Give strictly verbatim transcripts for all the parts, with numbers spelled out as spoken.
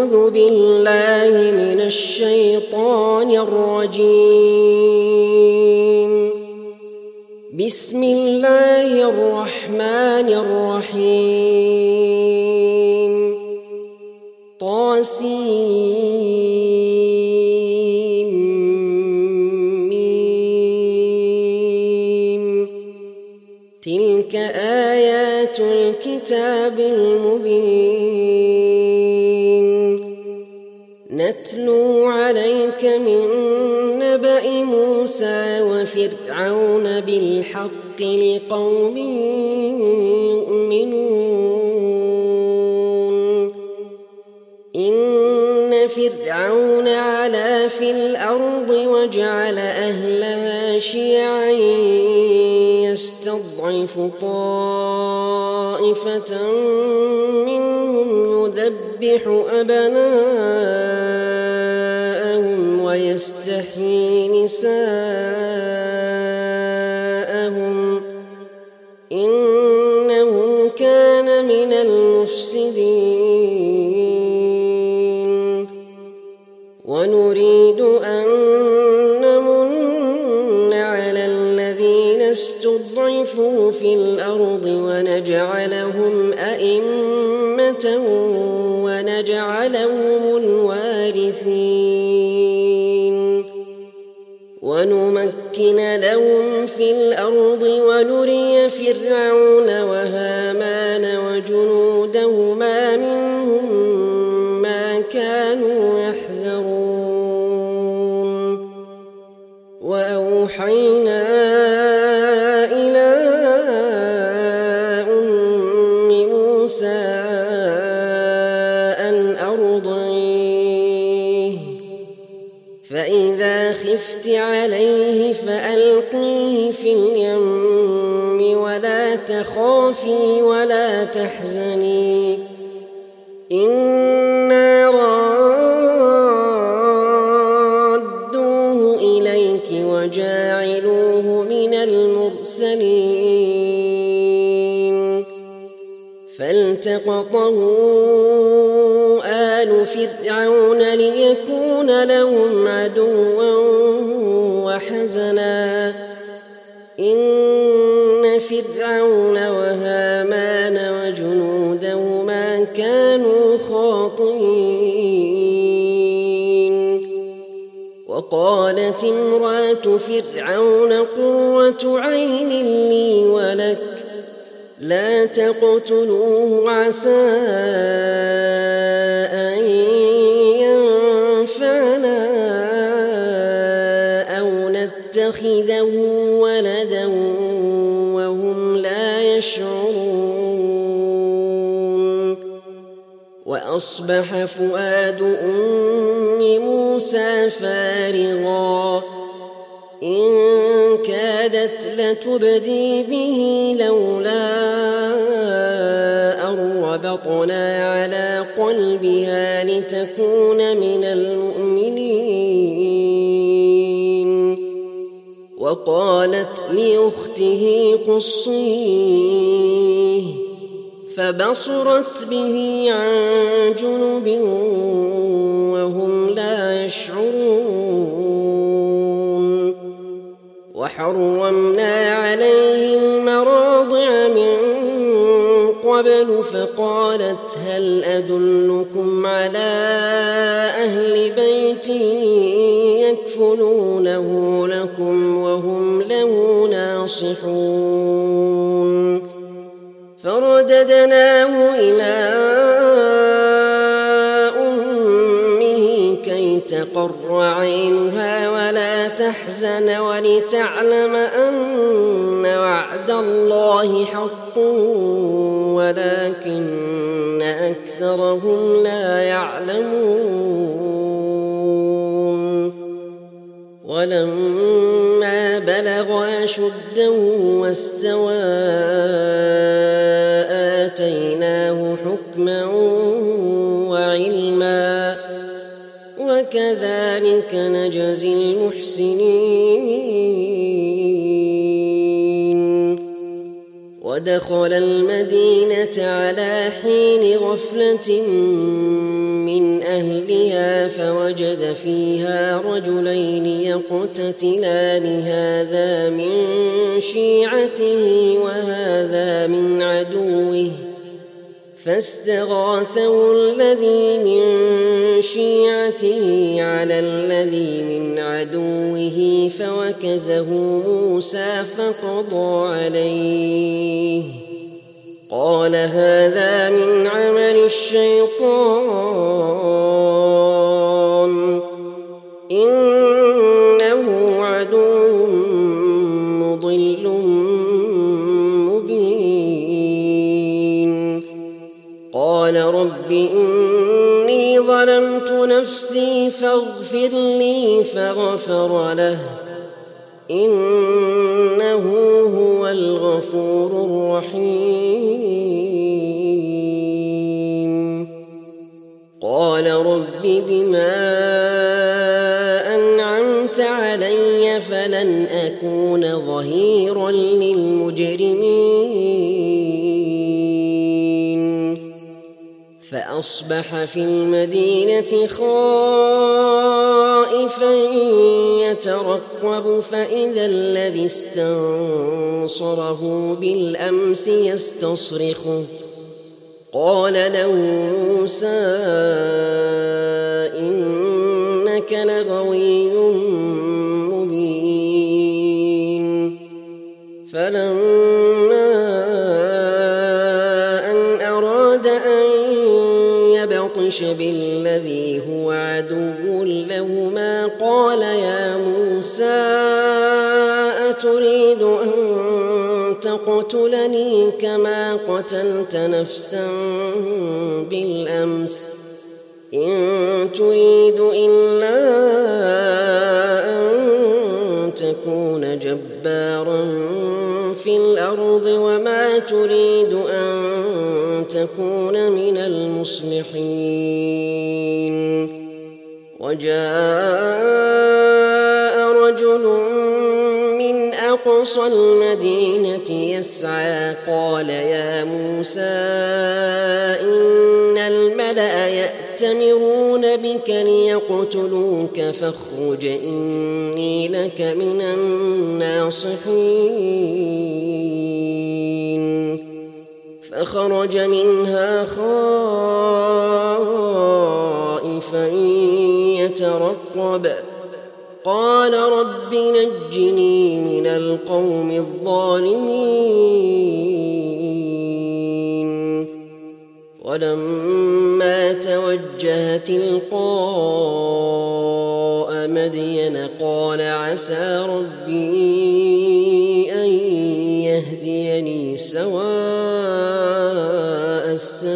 أعوذ بالله من الشيطان الرجيم. بسم الله الرحمن الرحيم. طاسيم ميم. تلك آيات الكتاب المبين. نتلو عليك من نبأ موسى وفرعون بالحق لقوم يؤمنون. إن فرعون علا في الأرض وجعل أهلها شيعا يستضعف طائفة منهم يذبح أبناءهم ويستحيي نساءهم إنه كان من المفسدين. ونريد أن نمن على الذين استضعفوا في الأرض ونجعلهم أئمة ونجعلهم الوارثين. ونمكن لهم في الأرض ونري فرعون وهامان وجنودهما منهم ما كانوا يحذرون. وأوحينا إلى أم موسى أن أرضعيه فإذا خفت عليه فألقيه في اليم ولا تخافي ولا تحزني إنا رادوه إليك وجاعلوه من المرسلين. فالتقطه آل فرعون ليكون لهم عدوا وحزنا إن فرعون وهامان وجنودهما كانوا خاطئين. وقالت امرأة فرعون قرة عين لي ولك لا تقتلوه عسى أن ينفعنا أو نتخذه ولدا وهم لا يشعرون. وأصبح فؤاد أم موسى فارغا إن كادت لتبدي به لولا أن ربطنا على قلبها لتكون من المؤمنين. وقالت لأخته قصيه فبصرت به عن جنب وهم لا يشعرون. وحرمنا عليه المراضع من قبل فقالت هل أدلكم على أهل بيت يكفلونه لكم وهم له ناصحون. فرددناه إلى أمه كي تقر عينها ولا تحزن ولتعلم أن وعد الله حق ولكن أكثرهم لا يعلمون. ولما بلغ أشده واستوى آتيناه حكما وعلما وكذلك نجزي المحسنين. ودخل المدينة على حين غفلة من أهلها فوجد فيها رجلين يقتتلان هذا من شيعته وهذا من عدوه فاستغاثه الذي من شيعته على الذي من عدوه فوكزه موسى فقضى عليه قال هذا من عمل الشيطان إنه عدو مضل مبين قال رب إني ظلمت نفسي فاغفر لي فغفر له إنه هو الغفور الرحيم قال رب بما أنعمت علي فلن أكون ظهيرا للمجرمين فأصبح في المدينة خائفا يترقب فإذا الذي استنصره بالأمس يستصرخه قال له موسى إنك لغوي مبين فلما أن أراد أن يبطش بالذي هو عدو لهما قال يا موسى أتريد أن تقتلني كما قتلت نفسا بالأمس إن تريد إلا أن تكون جبارا في الأرض وما تريد أن تكون من المصلحين وجاء رجل من أقصى المدينة يسعى قال يا موسى إن الملأ يأتمرون بك ليقتلوك فاخرج إني لك من الناصحين فخرج منها خائفا يترقب قال رب نجني من القوم الظالمين ولما توجه تلقاء مدين قال عسى ربي أن يهديني سواء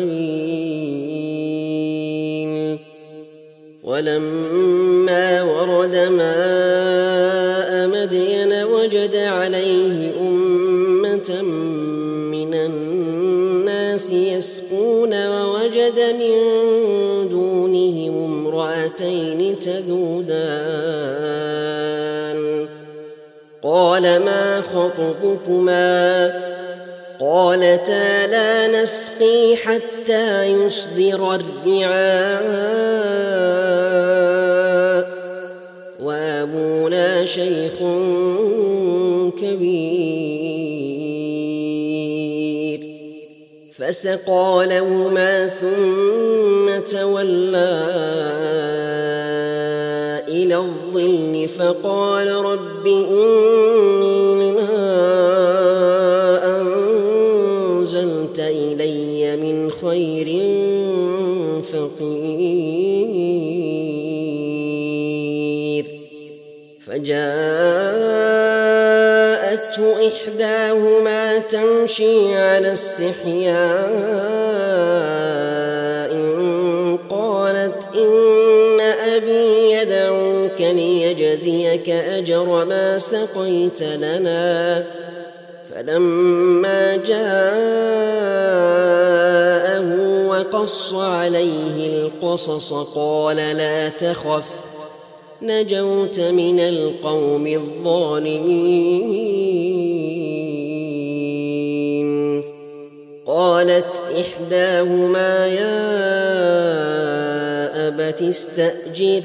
السبيل ولما ورد ماء مدين وجد عليه أمة من الناس يسقون ووجد من دونهم امرأتين تذودان قال ما خطبكما قالتا لا نسقي حتى يصدر الرعاء وأبونا شيخ كبير فسقى لهما ثم تولى إلى الظل فقال رب إني لما أنزلت إلي من خير فقير فجاءته إحداهما تمشي على استحياء قالت إن أبي يدعوك ليجزيك أجر ما سقيت لنا فلما جاءه وقص عليه القصص قال لا تخف نجوت من القوم الظالمين قالت إحداهما يا أبت استأجره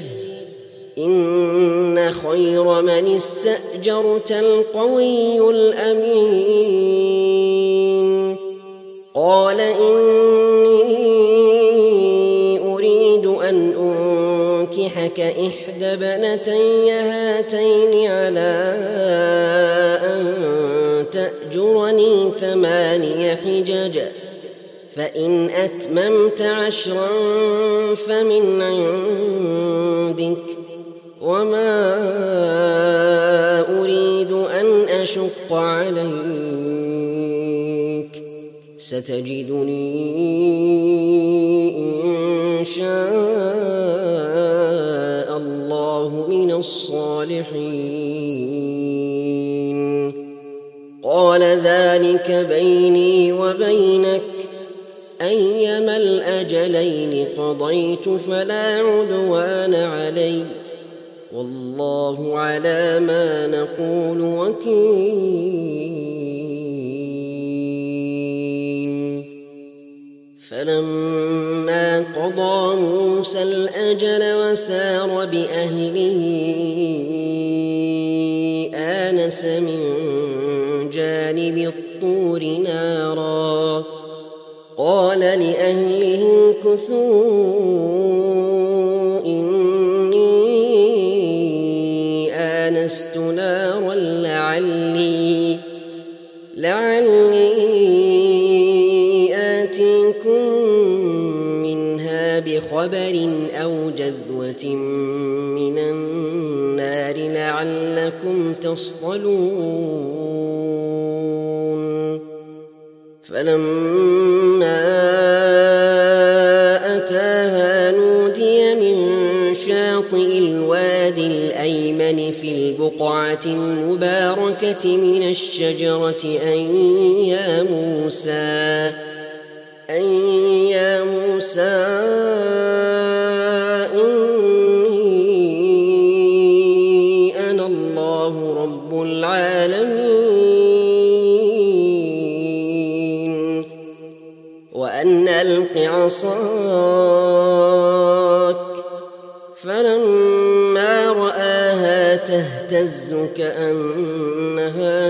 إن خير من استأجرت القوي الأمين قال إني أريد أن أنكحك إحدى ابنتي هاتين على أن تأجرني ثماني حجج فإن أتممت عشرا فمن عندك وما أريد أن أشق عليك ستجدني إن شاء الله من الصالحين قال ذلك بيني وبينك أيما الأجلين قضيت فلا عدوان علي والله على ما نقول وكيل فلما قضى موسى الأجل وسار بأهله آنس من جانب الطور نارا قال لأهله امكثوا إني آنست نارا لعلي لعلي آتيكم منها بخبر أو جذوة من النار لعلكم تصطلون فلما أتاها نودي من شاطئ الوادي الأيمن في البقعة المباركة من الشجرة أن يا موسى أن يا موسى إني أنا الله رب العالمين وأن ألق عصاك فلما رآها تهتز كأنها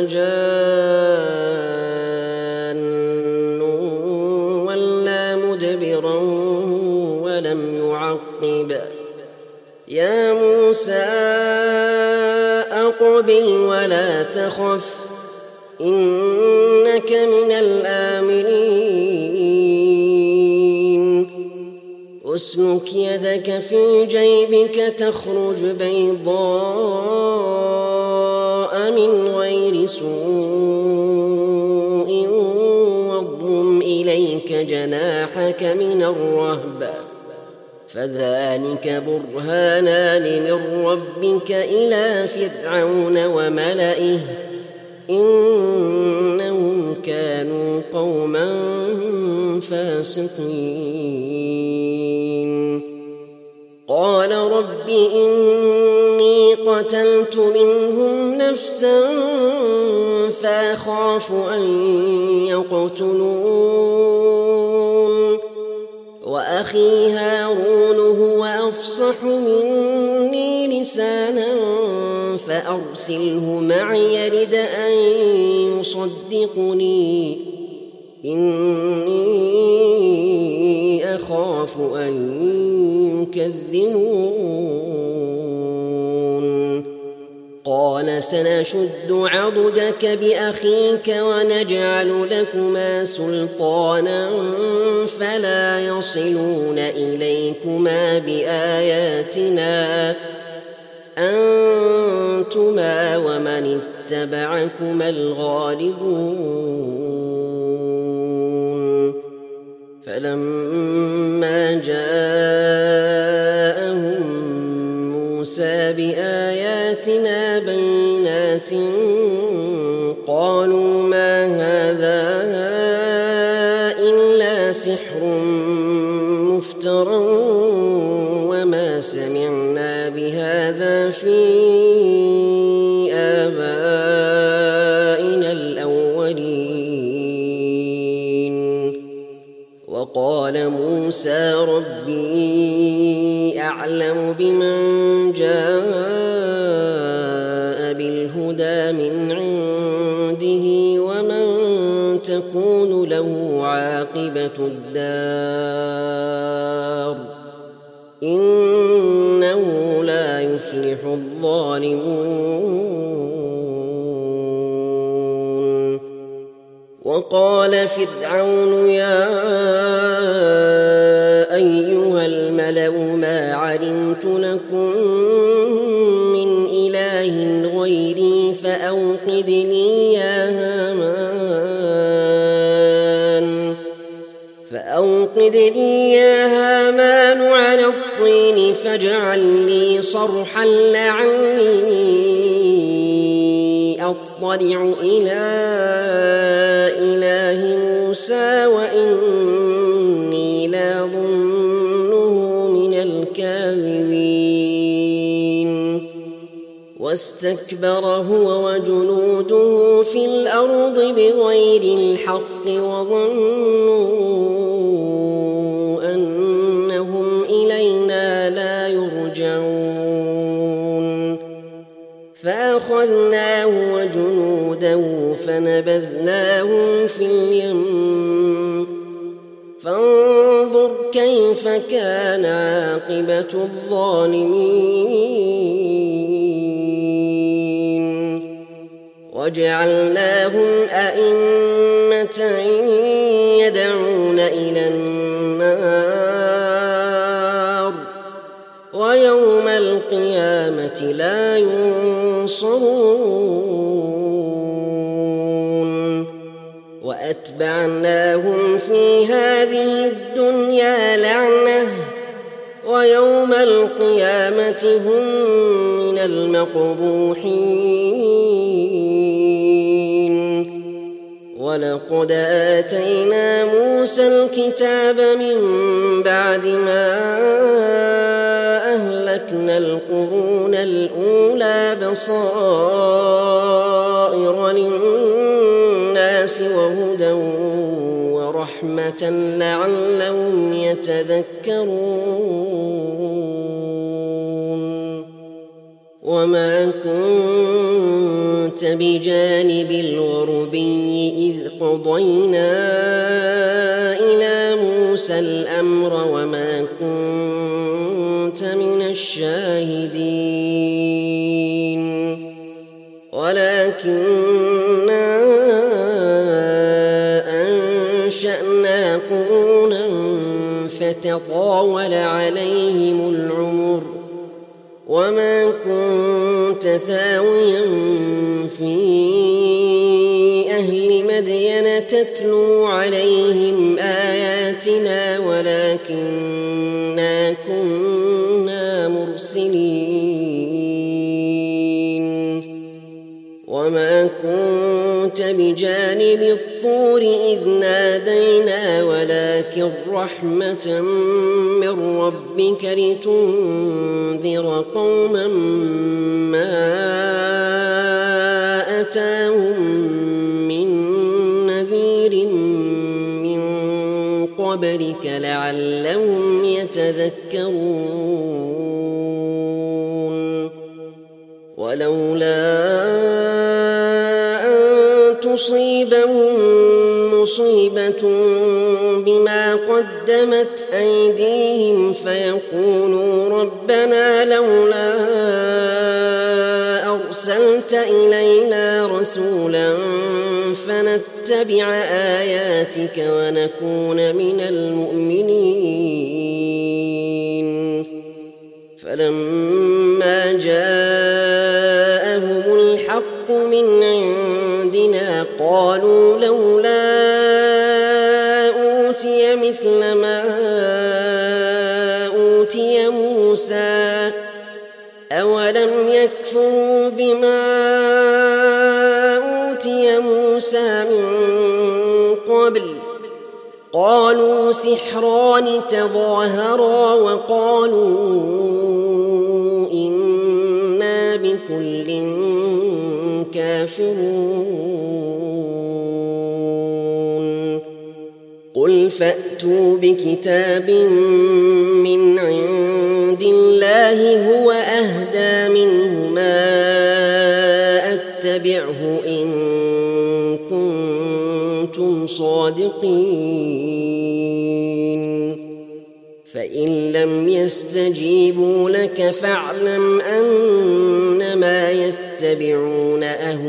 جان ولا مدبرا ولم يعقب يا موسى أقبل ولا تخف إنك من الآمنين أسلك يدك في جيبك تخرج بيضاء من غير سوء واضم إليك جناحك من الرهب فذلك برهانان من ربك إلى فرعون وملئه إنهم كانوا قوما فاسقين قال رب إني قتلت منهم نفسا فأخاف أن يقتلون وأخي هارون هو أفصح مني لسانا فأرسله معي يرد أن يصدقني إني أخاف أن يكذبون قال سنشد عضدك بأخيك ونجعل لكما سلطانا فلا يصلون إليكما بآياتنا أنتما ومن اتبعكما الغالبون فلما جاءهم موسى بآياتنا بينات قالوا ما هذا إلا سحر مفترى وما سمعنا بهذا في آبائنا الأولين قال موسى ربي أعلم بمن جاء بالهدى من عنده ومن تكون له عاقبة الدار إنه لا يفلح الظالمون. وقال فرعون يا أيها الملأ ما علمت لكم من إله غيري فأوقد لي يا هامان فأوقد لي يا هامان على الطين فاجعل لي صرحا لعلي أطلع إلى إله موسى وإني لأظنه من الكاذبين. واستكبر هو وجنوده في الأرض بغير الحق وظنوا أنهم إلينا لا يرجعون فأخذناه وجنوده فنبذناهم في اليم فانظر كيف كان عاقبة الظالمين. وجعلناهم أئمة يدعون إلى النار ويوم القيامة لا ينصرون. وأتبعناهم في هذه الدنيا لعنة ويوم القيامة هم من المقبوحين. ولقد آتينا موسى الكتاب من بعد ما أهلكنا القرون الأولى بصائر للناس وهدى ورحمة لعلهم يتذكرون. وما كنت بجانب الغربي إذ قضينا إلى موسى الأمر وما كنت من الشاهدين ولكننا أنشأنا قرونا فتطاول عليهم العمر وما كنت ثاويا في أهل مدين تتلو عليهم آياتنا ولكننا كنا مرسلين. وما كنت بجانب الطور إذ نادينا ولكن رحمة من ربك لتنذر قوما ما أتاهم من نذير من قبلك لعلهم يتذكرون. ولولا أن تصيبهم مصيبة بما قدمت أيديهم فيقولوا ربنا لولا أرسلت إلينا رسولا فنتبع آياتك ونكون من المؤمنين. فلما جاءهم الحق من عندنا قالوا لولا أوتي مثل ما أوتي موسى أولم يكفروا بما أوتي موسى من قبل قالوا سحران تظاهرا وقالوا إنا بكل كافرون. قل فأتوا فأتوا بكتاب من عند الله هو أهدى منه ما أتبعه إن كنتم صادقين فإن لم يستجيبوا لك فاعلم أنما يتبعون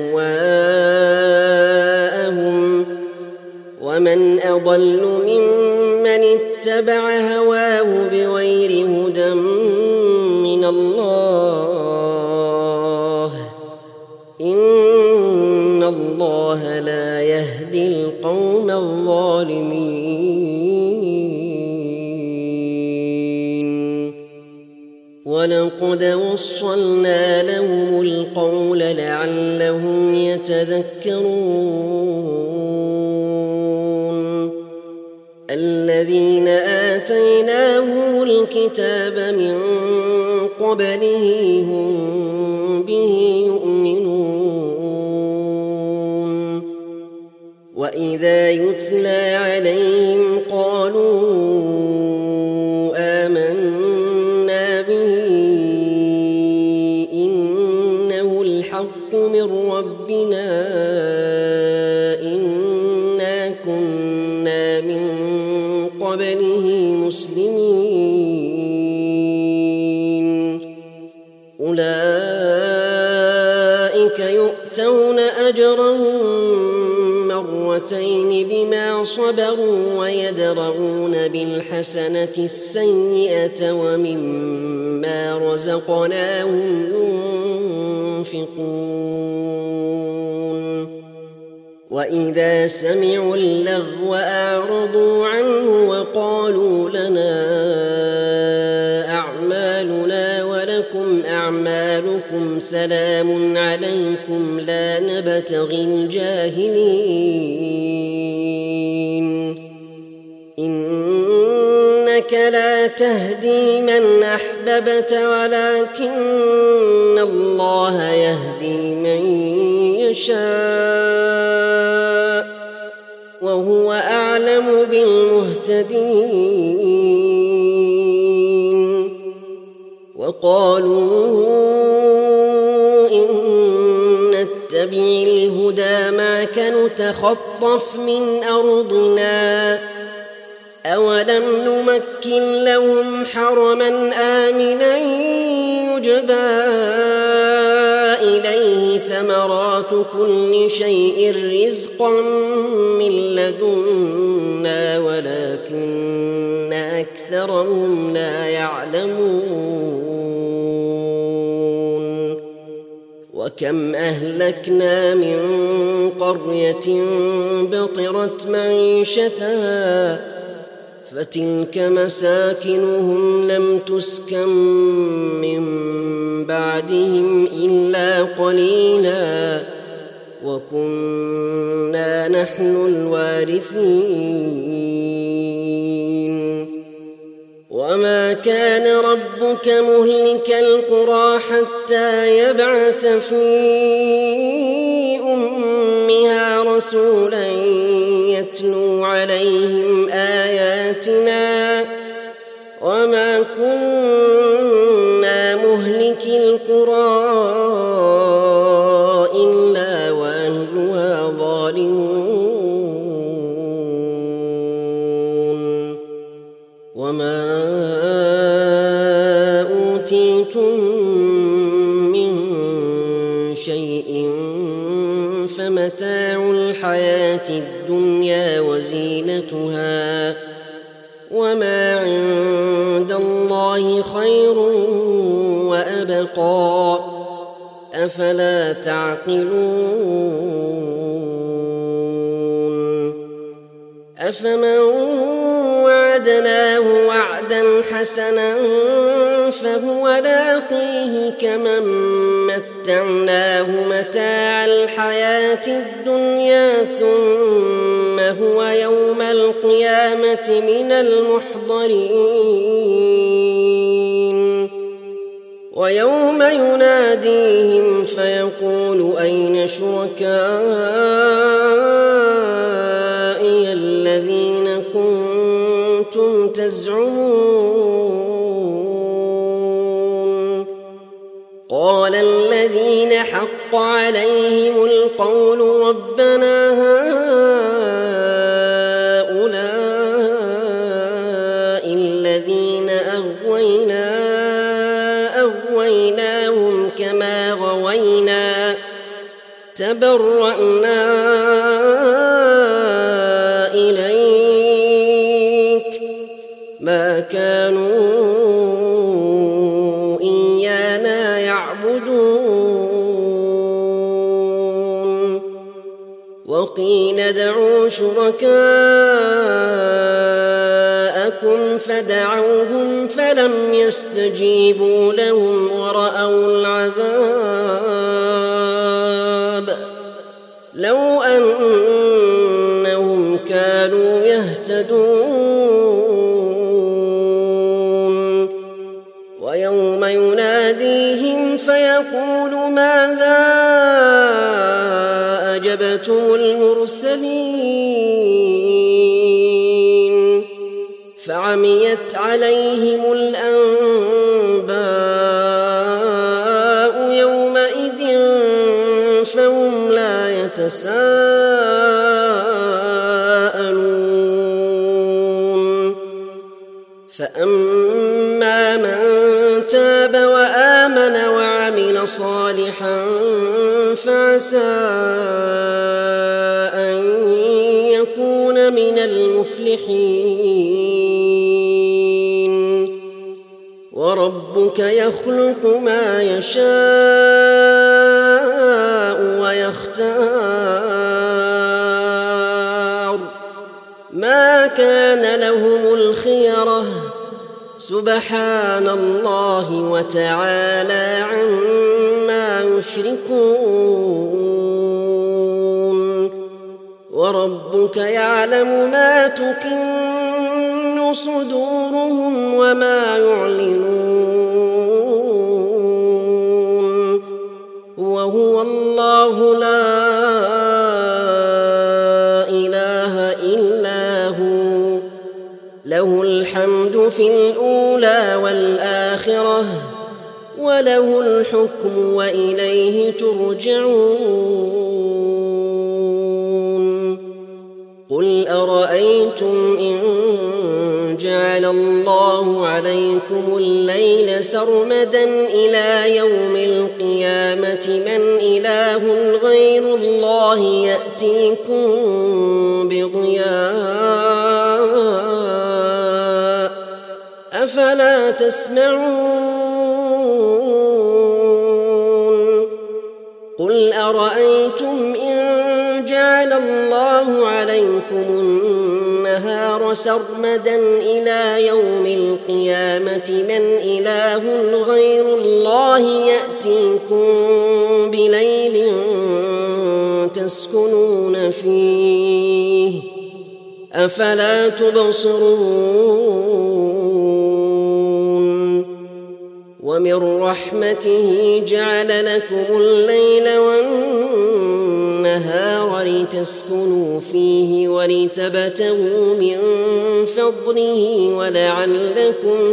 أهواءهم ومن أضل ممن اتبع هواه بغير هدى من الله إن الله لا يهدي القوم الظالمين ولقد وصلنا لهم القول لعلهم يتذكرون الذين آتيناهم الكتاب من قبله هم به يؤمنون وإذا يتلى عليهم قالوا آمنا به إنه الحق من ربنا إنا كنا من قبله مسلمين أولئك يؤتون أجرهم مرتين بما صبروا ويدرؤون بالحسنة السيئة ومما رزقناهم ينفقون وإذا سمعوا اللغو أعرضوا عنه وقالوا لنا أعمالنا ولكم أعمالكم سلام عليكم لا نبتغي الجاهلين إنك لا تهدي من أحببت ولكن الله يهدي من يشاء وهو أعلم بالمهتدين وقالوا إن نتبع الهدى معك نتخطف من أرضنا أولم نمكن لهم حرما آمنا يجبى إليه ثمرات كل شيء رزقا من لدنا ولكن أكثرهم لا يعلمون وكم أهلكنا من قرية بطرت معيشتها فتلك مساكنهم لم تسكن من بعدهم إلا قليلا وكنا نحن الوارثين وما كان ربك مهلك القرى حتى يبعث في أمها رسولا يتلو عليهم آياتنا وما كنا مهلك القرى إلا وأهلها ظالمون وما أوتيتم من شيء فمتاع الحياة الدنيا وزينتها وما عند الله خير وأبقى أفلا تعقلون أفمن وعدناه وعدا حسنا فهو لاقيه كمن متعناه متاع الحياة الدنيا ثم هو يوم القيامة من المحضرين ويوم يناديهم فيقول أين شركائي الذين كنتم تزعمون قال الذين حق عليهم القول ربنا هؤلاء الذين أغوينا أغويناهم كما غوينا تبرأنا إليك ما كانوا إيانا يعبدون وقيل ادعوا شركاءكم فدعوهم فلم يستجيبوا لهم ورأوا العذاب لو أنهم كانوا يهتدون ويوم يناديهم فيقول ماذا أجبتم المرسلين فعميت عليهم الأنباء يومئذ فهم لا يتساءلون فأما من تاب وآمن وعمل صالحا فعسى أن يكون من المفلحين وربك يخلق ما يشاء ويختار ما كان لهم الخيرة سبحان الله وتعالى عما يشركون وربك يعلم ما تكن صدورهم وما يعلنون وهو الله لا إله إلا هو له الحمد في الأولى والآخرة وله الحكم وإليه ترجعون قل أرأيتم إن جعل الله عليكم الليل سرمدا إلى يوم القيامة من إله غير الله يأتيكم بضياء أفلا تسمعون قل أرأيتم إن جعل الله عليكم النهار سرمدا إلى يوم القيامة من إله غير الله يأتيكم بليل تسكنون فيه أفلا تبصرون ومن رحمته جعل لكم الليل والنهار لتسكنوا فيه ولتبتغوا من فضله ولعلكم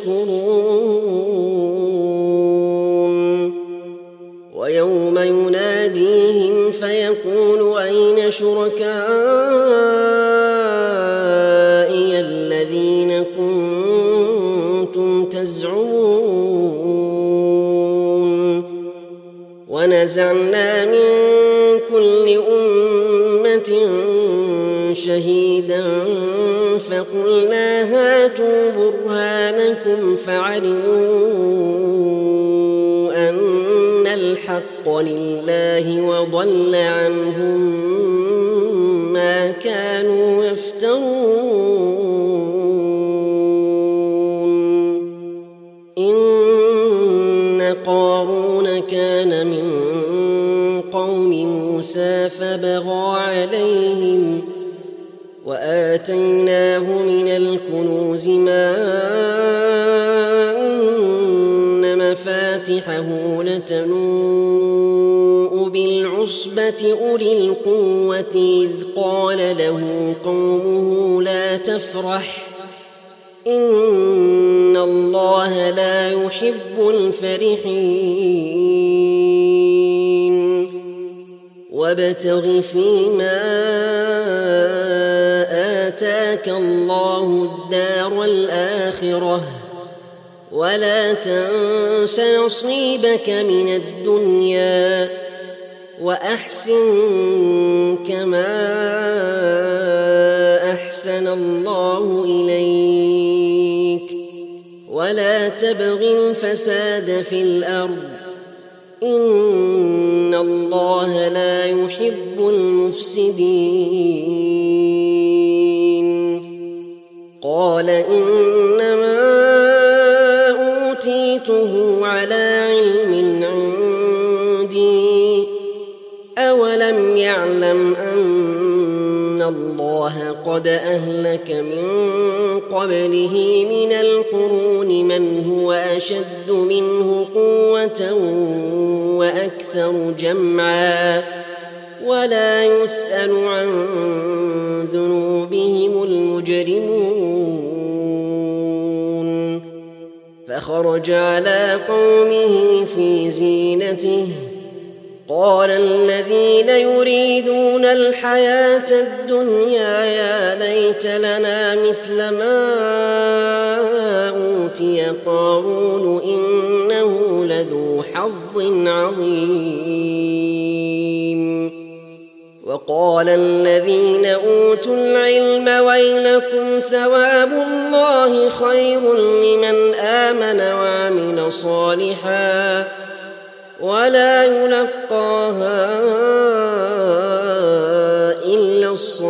تشكرون ويوم يناديهم فيقول أين شركائي الذين كنتم تزعمون ونزعنا من كل أمة شهيدا فقلنا هاتوا برهانكم فعلموا أن الحق لله وضل عنهم ما كانوا يفترون إن قارون كان من قوم موسى فبغى عليهم وآتيناه من الكنوز ما أن مفاتحه لتنوء بالعصبة أولي القوة إذ قال له قومه لا تفرح إن الله لا يحب الفرحين وابتغ فيما آتاك الله الدار الآخرة ولا تنس نصيبك من الدنيا وأحسن كما أحسن الله إليك ولا تبغ الفساد في الأرض إن الله لا يحب المفسدين قال إنما أوتيته على علم عندي أولم يعلم أن الله قد أهلك من قبله من القرون من هو أشد منه قوة وأكثر جمعا ولا يسأل عن ذنوبهم المجرمون فخرج على قومه في زينته قال الذين يريدون الحياة الدنيا يا ليت لنا مثل ما أوتي قارون إنه لذو حظ عظيم وقال الذين أوتوا العلم ويلكم ثواب الله خير لمن آمن وعمل صالحا ولا يلقاها إلا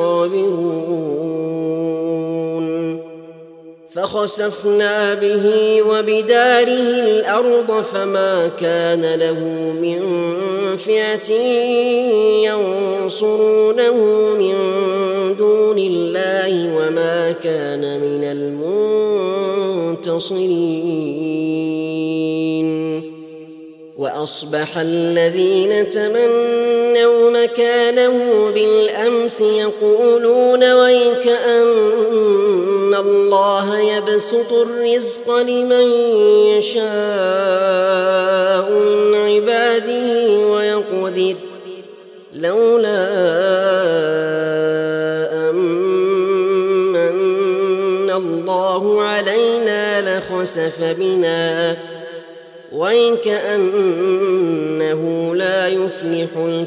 الصابرون فخسفنا به وبداره الأرض فما كان له من فئة ينصرونه من دون الله وما كان من المنتصرين وأصبح الذين تمنوا مكانه بالأمس يقولون ويكأن الله يبسط الرزق لمن يشاء من عباده ويقدر لولا أمن الله علينا لخسف بنا ويكأنه لا يفلح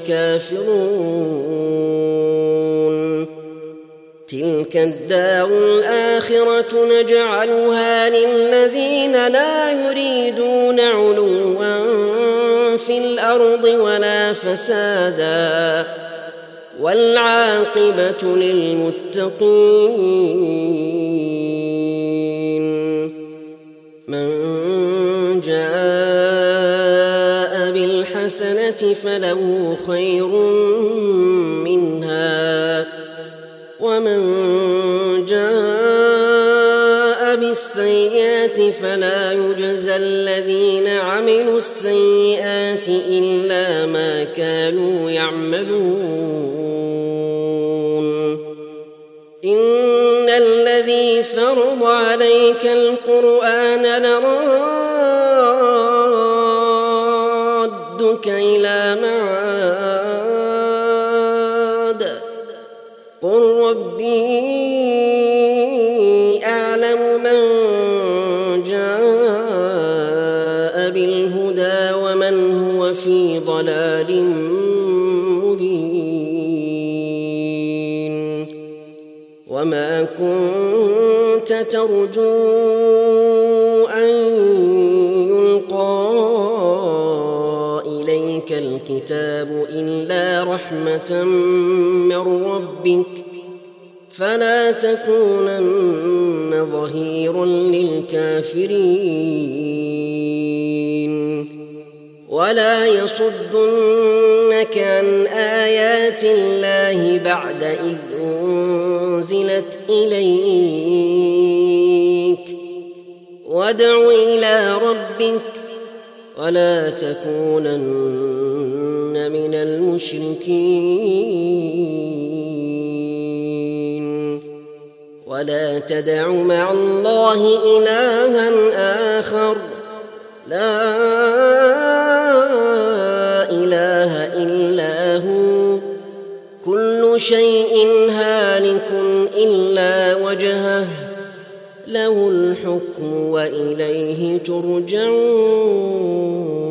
الكافرون تلك الدار الآخرة نجعلها للذين لا يريدون علوا في الأرض ولا فسادا والعاقبة للمتقين من جاء بالحسنة فله خير منها ومن جاء بالسيئة فلا يجزى الذين عملوا السيئات إلا ما كانوا يعملون إن الذي فرض عليك القرآن لرادك إلى معاد قل ربي أعلم من جاء بالهدى ومن هو في ضلال مبين وما كنت ترجو أن يلقى إليك الكتاب إلا رحمة من ربك فلا تكونن ظهيرا للكافرين ولا يصدنك عن آيات الله بعد إذ أنزلت إليك وادع إلى ربك ولا تكونن من المشركين ولا تدع مع الله إلها آخر لا إله إلا هو كل شيء هالك إلا وجهه له الحكم وإليه ترجعون.